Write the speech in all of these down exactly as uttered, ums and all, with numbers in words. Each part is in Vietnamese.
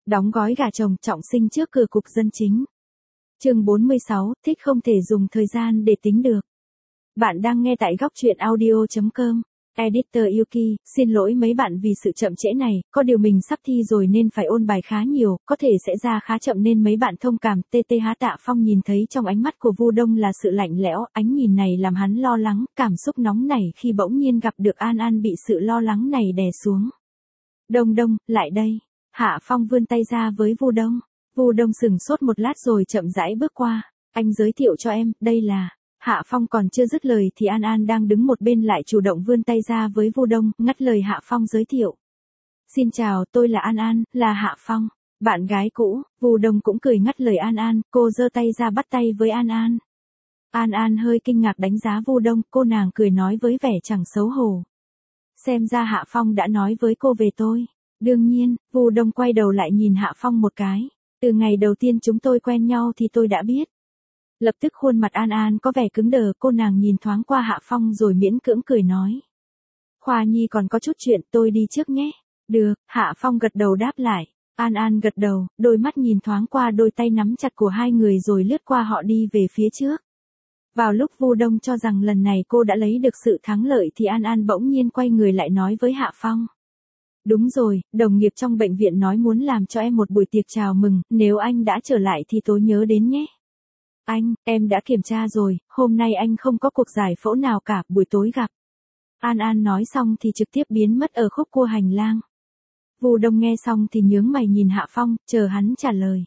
Đóng gói gà chồng trọng sinh trước cửa cục dân chính. Chương bốn mươi sáu, thích không thể dùng thời gian để tính được. Bạn đang nghe tại góc truyện audio chấm com. Editor Yuki, xin lỗi mấy bạn vì sự chậm trễ này, có điều mình sắp thi rồi nên phải ôn bài khá nhiều, có thể sẽ ra khá chậm nên mấy bạn thông cảm. tê tê há Tạ Phong nhìn thấy trong ánh mắt của Vu Đông là sự lạnh lẽo, ánh nhìn này làm hắn lo lắng, cảm xúc nóng nảy khi bỗng nhiên gặp được An An bị sự lo lắng này đè xuống. Đông Đông, lại đây. Hạ Phong vươn tay ra với Vu Đông. Vu Đông sững sốt một lát rồi chậm rãi bước qua. Anh giới thiệu cho em, đây là... Hạ Phong còn chưa dứt lời thì An An đang đứng một bên lại chủ động vươn tay ra với Vu Đông, ngắt lời Hạ Phong giới thiệu. Xin chào, tôi là An An, là Hạ Phong, bạn gái cũ. Vu Đông cũng cười ngắt lời An An, cô giơ tay ra bắt tay với An An. An An hơi kinh ngạc đánh giá Vu Đông, cô nàng cười nói với vẻ chẳng xấu hổ. Xem ra Hạ Phong đã nói với cô về tôi. Đương nhiên, Vu Đông quay đầu lại nhìn Hạ Phong một cái. Từ ngày đầu tiên chúng tôi quen nhau thì tôi đã biết. Lập tức khuôn mặt An An có vẻ cứng đờ, cô nàng nhìn thoáng qua Hạ Phong rồi miễn cưỡng cười nói. Khoa Nhi còn có chút chuyện, tôi đi trước nhé. Được, Hạ Phong gật đầu đáp lại. An An gật đầu, đôi mắt nhìn thoáng qua đôi tay nắm chặt của hai người rồi lướt qua họ đi về phía trước. Vào lúc Vu Đông cho rằng lần này cô đã lấy được sự thắng lợi thì An An bỗng nhiên quay người lại nói với Hạ Phong. Đúng rồi, đồng nghiệp trong bệnh viện nói muốn làm cho em một buổi tiệc chào mừng, nếu anh đã trở lại thì tối nhớ đến nhé. Anh, em đã kiểm tra rồi, hôm nay anh không có cuộc giải phẫu nào cả, buổi tối gặp. An An nói xong thì trực tiếp biến mất ở khúc cua hành lang. Vu Đông nghe xong thì nhướng mày nhìn Hạ Phong, chờ hắn trả lời.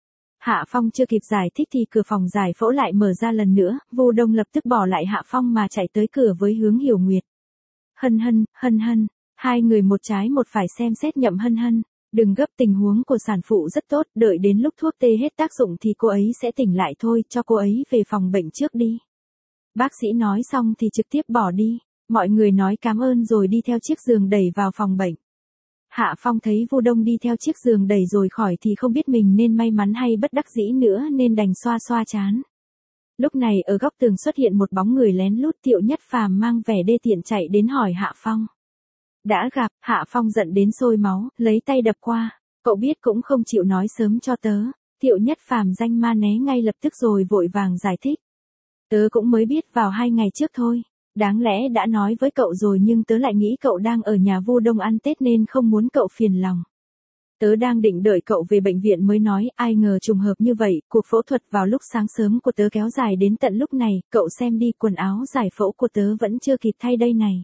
Hạ Phong chưa kịp giải thích thì cửa phòng giải phẫu lại mở ra lần nữa, Vu Đông lập tức bỏ lại Hạ Phong mà chạy tới cửa với Hướng Hiểu Nguyệt. Hân hân, hân hân, hai người một trái một phải xem xét Nhậm Hân Hân. Đừng gấp, tình huống của sản phụ rất tốt, đợi đến lúc thuốc tê hết tác dụng thì cô ấy sẽ tỉnh lại thôi, cho cô ấy về phòng bệnh trước đi. Bác sĩ nói xong thì trực tiếp bỏ đi, mọi người nói cảm ơn rồi đi theo chiếc giường đẩy vào phòng bệnh. Hạ Phong thấy Vu Đông đi theo chiếc giường đẩy rồi khỏi thì không biết mình nên may mắn hay bất đắc dĩ nữa nên đành xoa xoa trán. Lúc này ở góc tường xuất hiện một bóng người lén lút, Thiệu Nhất Phàm mang vẻ đê tiện chạy đến hỏi Hạ Phong. Đã gặp, Hạ Phong giận đến sôi máu, lấy tay đập qua. Cậu biết cũng không chịu nói sớm cho tớ. Thiệu Nhất Phàm danh ma né ngay lập tức rồi vội vàng giải thích. Tớ cũng mới biết vào hai ngày trước thôi. Đáng lẽ đã nói với cậu rồi nhưng tớ lại nghĩ cậu đang ở nhà Vu Đông ăn Tết nên không muốn cậu phiền lòng. Tớ đang định đợi cậu về bệnh viện mới nói, ai ngờ trùng hợp như vậy, cuộc phẫu thuật vào lúc sáng sớm của tớ kéo dài đến tận lúc này, cậu xem đi, quần áo giải phẫu của tớ vẫn chưa kịp thay đây này.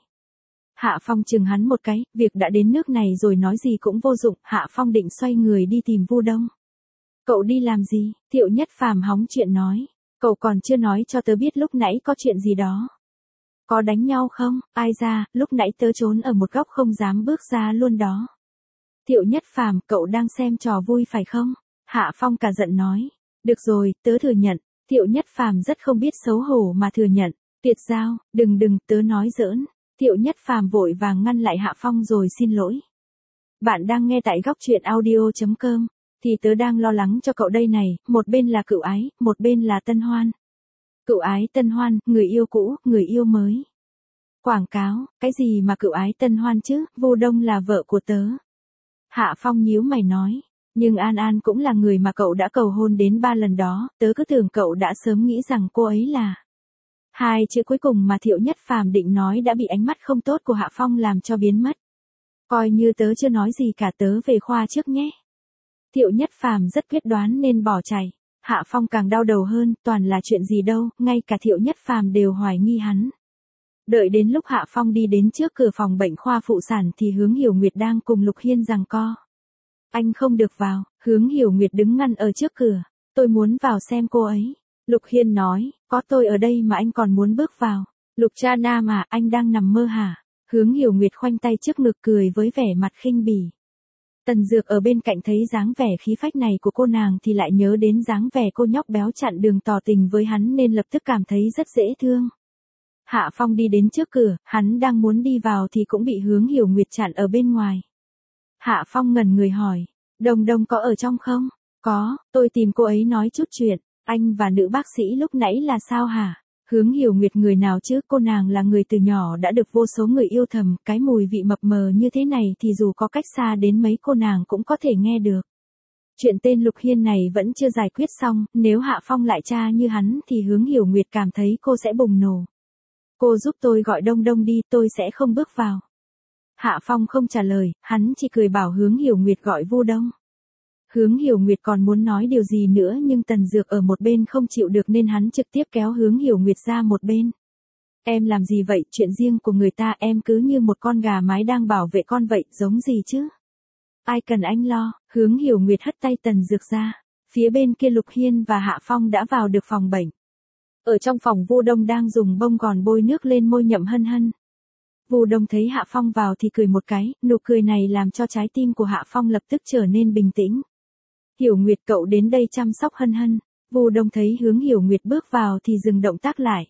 Hạ Phong chừng hắn một cái, việc đã đến nước này rồi nói gì cũng vô dụng, Hạ Phong định xoay người đi tìm Vu Đông. Cậu đi làm gì? Thiệu Nhất Phàm hóng chuyện nói. Cậu còn chưa nói cho tớ biết lúc nãy có chuyện gì đó. Có đánh nhau không? Ai ra, lúc nãy tớ trốn ở một góc không dám bước ra luôn đó. Thiệu Nhất Phàm, cậu đang xem trò vui phải không? Hạ Phong cả giận nói. Được rồi, tớ thừa nhận. Thiệu Nhất Phàm rất không biết xấu hổ mà thừa nhận. Tuyệt giao, đừng đừng, tớ nói giỡn. Thiệu Nhất Phàm vội vàng ngăn lại Hạ Phong rồi xin lỗi. Bạn đang nghe tại góc truyện audio chấm com, thì tớ đang lo lắng cho cậu đây này, một bên là Cựu Ái, một bên là Tân Hoan. Cựu Ái Tân Hoan, người yêu cũ, người yêu mới. Quảng cáo, cái gì mà Cựu Ái Tân Hoan chứ, Vu Đông là vợ của tớ. Hạ Phong nhíu mày nói, nhưng An An cũng là người mà cậu đã cầu hôn đến ba lần đó, tớ cứ tưởng cậu đã sớm nghĩ rằng cô ấy là... Hai chữ cuối cùng mà Thiệu Nhất Phàm định nói đã bị ánh mắt không tốt của Hạ Phong làm cho biến mất. Coi như tớ chưa nói gì cả, tớ về khoa trước nhé. Thiệu Nhất Phàm rất quyết đoán nên bỏ chạy. Hạ Phong càng đau đầu hơn, toàn là chuyện gì đâu, ngay cả Thiệu Nhất Phàm đều hoài nghi hắn. Đợi đến lúc Hạ Phong đi đến trước cửa phòng bệnh khoa phụ sản thì Hướng Hiểu Nguyệt đang cùng Lục Hiên giằng co. Anh không được vào, Hướng Hiểu Nguyệt đứng ngăn ở trước cửa. Tôi muốn vào xem cô ấy. Lục Hiên nói, có tôi ở đây mà anh còn muốn bước vào. Lục cha nam à, anh đang nằm mơ hả? Hướng Hiểu Nguyệt khoanh tay trước ngực cười với vẻ mặt khinh bỉ. Tần Dược ở bên cạnh thấy dáng vẻ khí phách này của cô nàng thì lại nhớ đến dáng vẻ cô nhóc béo chặn đường tỏ tình với hắn nên lập tức cảm thấy rất dễ thương. Hạ Phong đi đến trước cửa, hắn đang muốn đi vào thì cũng bị Hướng Hiểu Nguyệt chặn ở bên ngoài. Hạ Phong ngẩn người hỏi, Đông Đông có ở trong không? Có, tôi tìm cô ấy nói chút chuyện. Anh và nữ bác sĩ lúc nãy là sao hả? Hướng Hiểu Nguyệt người nào chứ, cô nàng là người từ nhỏ đã được vô số người yêu thầm, cái mùi vị mập mờ như thế này thì dù có cách xa đến mấy cô nàng cũng có thể nghe được. Chuyện tên Lục Hiên này vẫn chưa giải quyết xong, nếu Hạ Phong lại tra như hắn thì Hướng Hiểu Nguyệt cảm thấy cô sẽ bùng nổ. Cô giúp tôi gọi Đông Đông đi, tôi sẽ không bước vào. Hạ Phong không trả lời, hắn chỉ cười bảo Hướng Hiểu Nguyệt gọi Vu Đông. Hướng Hiểu Nguyệt còn muốn nói điều gì nữa nhưng Tần Dược ở một bên không chịu được nên hắn trực tiếp kéo Hướng Hiểu Nguyệt ra một bên. Em làm gì vậy, chuyện riêng của người ta, em cứ như một con gà mái đang bảo vệ con vậy, giống gì chứ? Ai cần anh lo. Hướng Hiểu Nguyệt hất tay Tần Dược ra. Phía bên kia Lục Hiên và Hạ Phong đã vào được phòng bệnh. Ở trong phòng Vu Đông đang dùng bông gòn bôi nước lên môi Nhậm Hân Hân. Vu Đông thấy Hạ Phong vào thì cười một cái, nụ cười này làm cho trái tim của Hạ Phong lập tức trở nên bình tĩnh. Hiểu Nguyệt, cậu đến đây chăm sóc Hân Hân. Vu Đông thấy Hướng Hiểu Nguyệt bước vào thì dừng động tác lại.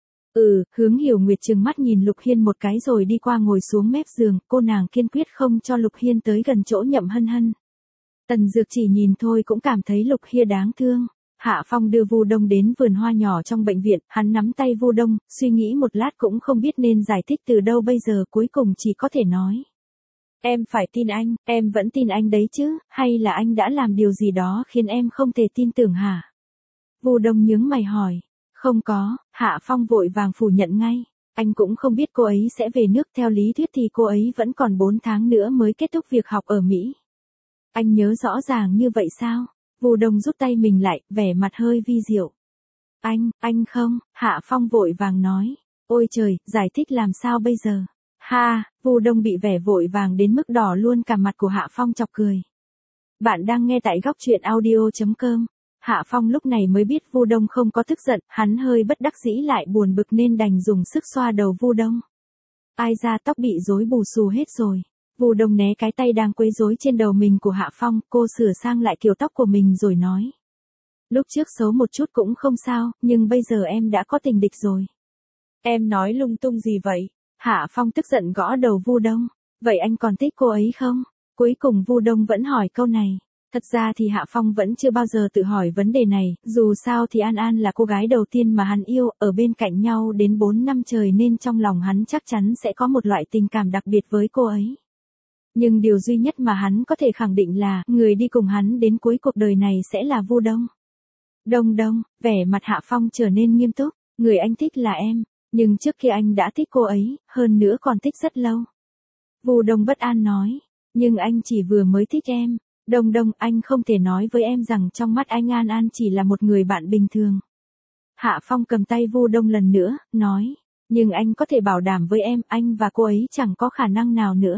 Ừ, Hướng Hiểu Nguyệt trừng mắt nhìn Lục Hiên một cái rồi đi qua ngồi xuống mép giường, cô nàng kiên quyết không cho Lục Hiên tới gần chỗ Nhậm Hân Hân. Tần Dược chỉ nhìn thôi cũng cảm thấy Lục Hiên đáng thương. Hạ Phong đưa Vu Đông đến vườn hoa nhỏ trong bệnh viện, hắn nắm tay Vu Đông, suy nghĩ một lát cũng không biết nên giải thích từ đâu bây giờ, cuối cùng chỉ có thể nói. Em phải tin anh, em vẫn tin anh đấy chứ, hay là anh đã làm điều gì đó khiến em không thể tin tưởng hả? Vu Đông nhướng mày hỏi. Không có. Hạ Phong vội vàng phủ nhận ngay. Anh cũng không biết cô ấy sẽ về nước, theo lý thuyết thì cô ấy vẫn còn bốn tháng nữa mới kết thúc việc học ở Mỹ. Anh nhớ rõ ràng như vậy sao? Vu Đông rút tay mình lại, vẻ mặt hơi vi diệu. Anh, anh không. Hạ Phong vội vàng nói. Ôi trời, giải thích làm sao bây giờ? Ha, Vu Đông bị vẻ vội vàng đến mức đỏ luôn cả mặt của Hạ Phong chọc cười. Bạn đang nghe tại góc truyện audio chấm com. Hạ Phong lúc này mới biết Vu Đông không có tức giận, hắn hơi bất đắc dĩ lại buồn bực nên đành dùng sức xoa đầu Vu Đông. Ai ra tóc bị rối bù xù hết rồi. Vu Đông né cái tay đang quấy rối trên đầu mình của Hạ Phong, cô sửa sang lại kiểu tóc của mình rồi nói. Lúc trước xấu một chút cũng không sao, nhưng bây giờ em đã có tình địch rồi. Em nói lung tung gì vậy? Hạ Phong tức giận gõ đầu Vu Đông. Vậy anh còn thích cô ấy không? Cuối cùng Vu Đông vẫn hỏi câu này. Thật ra thì Hạ Phong vẫn chưa bao giờ tự hỏi vấn đề này, dù sao thì An An là cô gái đầu tiên mà hắn yêu, ở bên cạnh nhau đến bốn năm trời nên trong lòng hắn chắc chắn sẽ có một loại tình cảm đặc biệt với cô ấy. Nhưng điều duy nhất mà hắn có thể khẳng định là, người đi cùng hắn đến cuối cuộc đời này sẽ là Vu Đông. Đông Đông, vẻ mặt Hạ Phong trở nên nghiêm túc, người anh thích là em, nhưng trước kia anh đã thích cô ấy, hơn nữa còn thích rất lâu. Vu Đông bất an nói, nhưng anh chỉ vừa mới thích em. Đông Đông, anh không thể nói với em rằng trong mắt anh An An chỉ là một người bạn bình thường. Hạ Phong cầm tay Vu Đông lần nữa, nói, nhưng anh có thể bảo đảm với em, anh và cô ấy chẳng có khả năng nào nữa.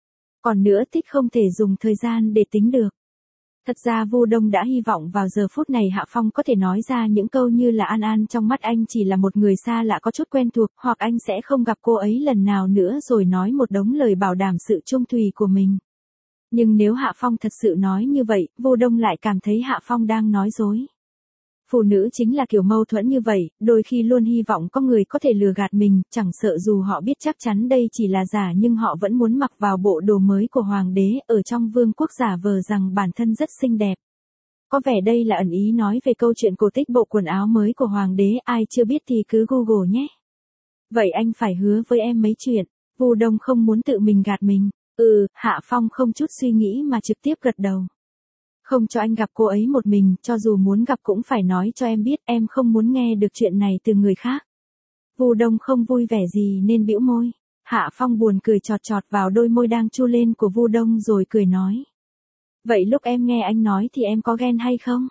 Còn nữa, thích không thể dùng thời gian để tính được. Thật ra Vu Đông đã hy vọng vào giờ phút này Hạ Phong có thể nói ra những câu như là An An trong mắt anh chỉ là một người xa lạ có chút quen thuộc, hoặc anh sẽ không gặp cô ấy lần nào nữa, rồi nói một đống lời bảo đảm sự trung thủy của mình. Nhưng nếu Hạ Phong thật sự nói như vậy, Vu Đông lại cảm thấy Hạ Phong đang nói dối. Phụ nữ chính là kiểu mâu thuẫn như vậy, đôi khi luôn hy vọng có người có thể lừa gạt mình, chẳng sợ dù họ biết chắc chắn đây chỉ là giả nhưng họ vẫn muốn mặc vào bộ đồ mới của hoàng đế, ở trong vương quốc giả vờ rằng bản thân rất xinh đẹp. Có vẻ đây là ẩn ý nói về câu chuyện cổ tích bộ quần áo mới của hoàng đế, ai chưa biết thì cứ Google nhé. Vậy anh phải hứa với em mấy chuyện. Vu Đông không muốn tự mình gạt mình. Ừ, Hạ Phong không chút suy nghĩ mà trực tiếp gật đầu. Không cho anh gặp cô ấy một mình, cho dù muốn gặp cũng phải nói cho em biết, em không muốn nghe được chuyện này từ người khác. Vu Đông không vui vẻ gì nên bĩu môi. Hạ Phong buồn cười chọt chọt vào đôi môi đang chu lên của Vu Đông rồi cười nói. Vậy lúc em nghe anh nói thì em có ghen hay không?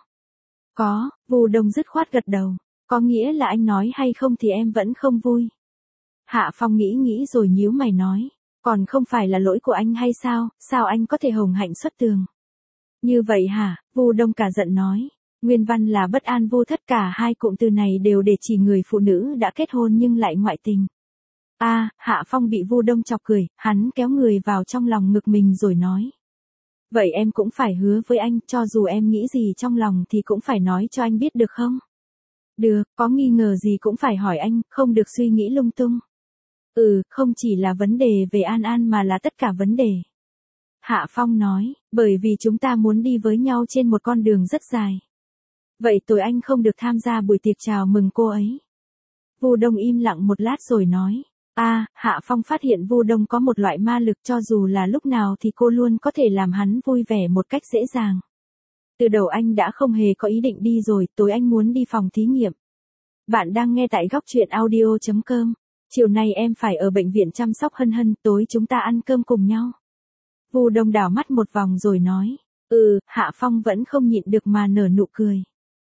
Có, Vu Đông dứt khoát gật đầu. Có nghĩa là anh nói hay không thì em vẫn không vui. Hạ Phong nghĩ nghĩ rồi nhíu mày nói. Còn không phải là lỗi của anh hay sao, sao anh có thể hồng hạnh xuất tường? Như vậy hả? Vu Đông cả giận nói. Nguyên văn là bất an vô thất, cả hai cụm từ này đều để chỉ người phụ nữ đã kết hôn nhưng lại ngoại tình. A, à, Hạ Phong bị Vu Đông chọc cười, hắn kéo người vào trong lòng ngực mình rồi nói. Vậy em cũng phải hứa với anh, cho dù em nghĩ gì trong lòng thì cũng phải nói cho anh biết được không? Được, có nghi ngờ gì cũng phải hỏi anh, không được suy nghĩ lung tung. Ừ, không chỉ là vấn đề về An An mà là tất cả vấn đề. Hạ Phong nói, bởi vì chúng ta muốn đi với nhau trên một con đường rất dài. Vậy tối anh không được tham gia buổi tiệc chào mừng cô ấy. Vu Đông im lặng một lát rồi nói, a, à, Hạ Phong phát hiện Vu Đông có một loại ma lực, cho dù là lúc nào thì cô luôn có thể làm hắn vui vẻ một cách dễ dàng. Từ đầu anh đã không hề có ý định đi rồi, tối anh muốn đi phòng thí nghiệm. Bạn đang nghe tại góc truyện audio chấm com. Chiều nay em phải ở bệnh viện chăm sóc Hân Hân, tối chúng ta ăn cơm cùng nhau. Vu Đông đảo mắt một vòng rồi nói. Ừ, Hạ Phong vẫn không nhịn được mà nở nụ cười.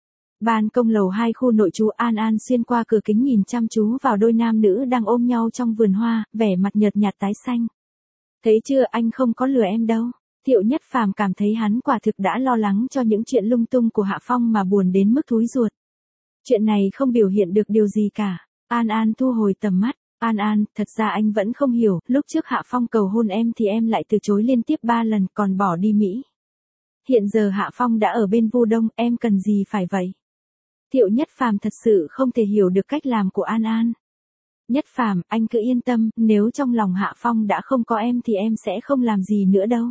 Ban công lầu hai khu nội trú. An An xuyên qua cửa kính nhìn chăm chú vào đôi nam nữ đang ôm nhau trong vườn hoa, vẻ mặt nhợt nhạt tái xanh. Thấy chưa, anh không có lừa em đâu. Thiệu Nhất Phàm cảm thấy hắn quả thực đã lo lắng cho những chuyện lung tung của Hạ Phong mà buồn đến mức thúi ruột. Chuyện này không biểu hiện được điều gì cả. An An thu hồi tầm mắt. An An, thật ra anh vẫn không hiểu, lúc trước Hạ Phong cầu hôn em thì em lại từ chối liên tiếp ba lần còn bỏ đi Mỹ. Hiện giờ Hạ Phong đã ở bên Vu Đông, em cần gì phải vậy? Thiệu Nhất Phàm thật sự không thể hiểu được cách làm của An An. Nhất Phàm, anh cứ yên tâm, nếu trong lòng Hạ Phong đã không có em thì em sẽ không làm gì nữa đâu.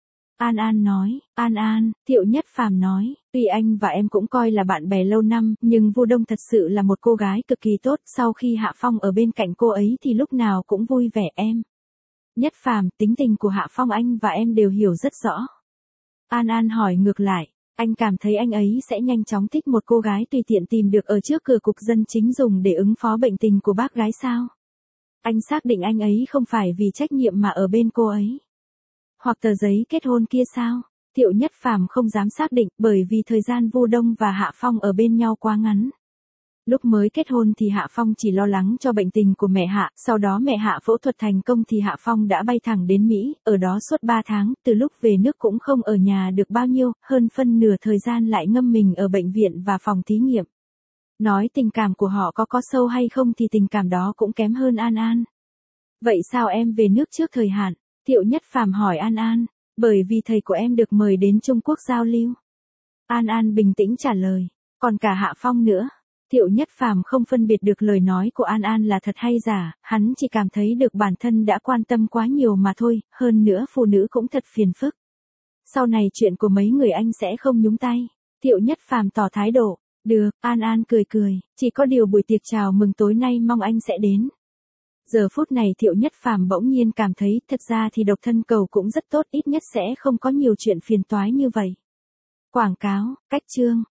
An An nói. An An, Thiệu Nhất Phàm nói, tuy anh và em cũng coi là bạn bè lâu năm, nhưng Vu Đông thật sự là một cô gái cực kỳ tốt, sau khi Hạ Phong ở bên cạnh cô ấy thì lúc nào cũng vui vẻ em. Nhất Phàm, tính tình của Hạ Phong anh và em đều hiểu rất rõ. An An hỏi ngược lại, anh cảm thấy anh ấy sẽ nhanh chóng thích một cô gái tùy tiện tìm được ở trước cửa cục dân chính dùng để ứng phó bệnh tình của bác gái sao? Anh xác định anh ấy không phải vì trách nhiệm mà ở bên cô ấy. Hoặc tờ giấy kết hôn kia sao? Thiệu Nhất Phàm không dám xác định, bởi vì thời gian Vu Đông và Hạ Phong ở bên nhau quá ngắn. Lúc mới kết hôn thì Hạ Phong chỉ lo lắng cho bệnh tình của mẹ Hạ, sau đó mẹ Hạ phẫu thuật thành công thì Hạ Phong đã bay thẳng đến Mỹ, ở đó suốt ba tháng, từ lúc về nước cũng không ở nhà được bao nhiêu, hơn phân nửa thời gian lại ngâm mình ở bệnh viện và phòng thí nghiệm. Nói tình cảm của họ có có sâu hay không thì tình cảm đó cũng kém hơn An An. Vậy sao em về nước trước thời hạn? Thiệu Nhất Phàm hỏi An An. Bởi vì thầy của em được mời đến Trung Quốc giao lưu. An An bình tĩnh trả lời. Còn cả Hạ Phong nữa. Thiệu Nhất Phàm không phân biệt được lời nói của An An là thật hay giả, hắn chỉ cảm thấy được bản thân đã quan tâm quá nhiều mà thôi, hơn nữa phụ nữ cũng thật phiền phức. Sau này chuyện của mấy người anh sẽ không nhúng tay. Thiệu Nhất Phàm tỏ thái độ. Được, An An cười cười, chỉ có điều buổi tiệc chào mừng tối nay mong anh sẽ đến. Giờ phút này Thiệu Nhất Phàm bỗng nhiên cảm thấy thật ra thì độc thân cầu cũng rất tốt, ít nhất sẽ không có nhiều chuyện phiền toái như vậy. Quảng cáo, cách chương.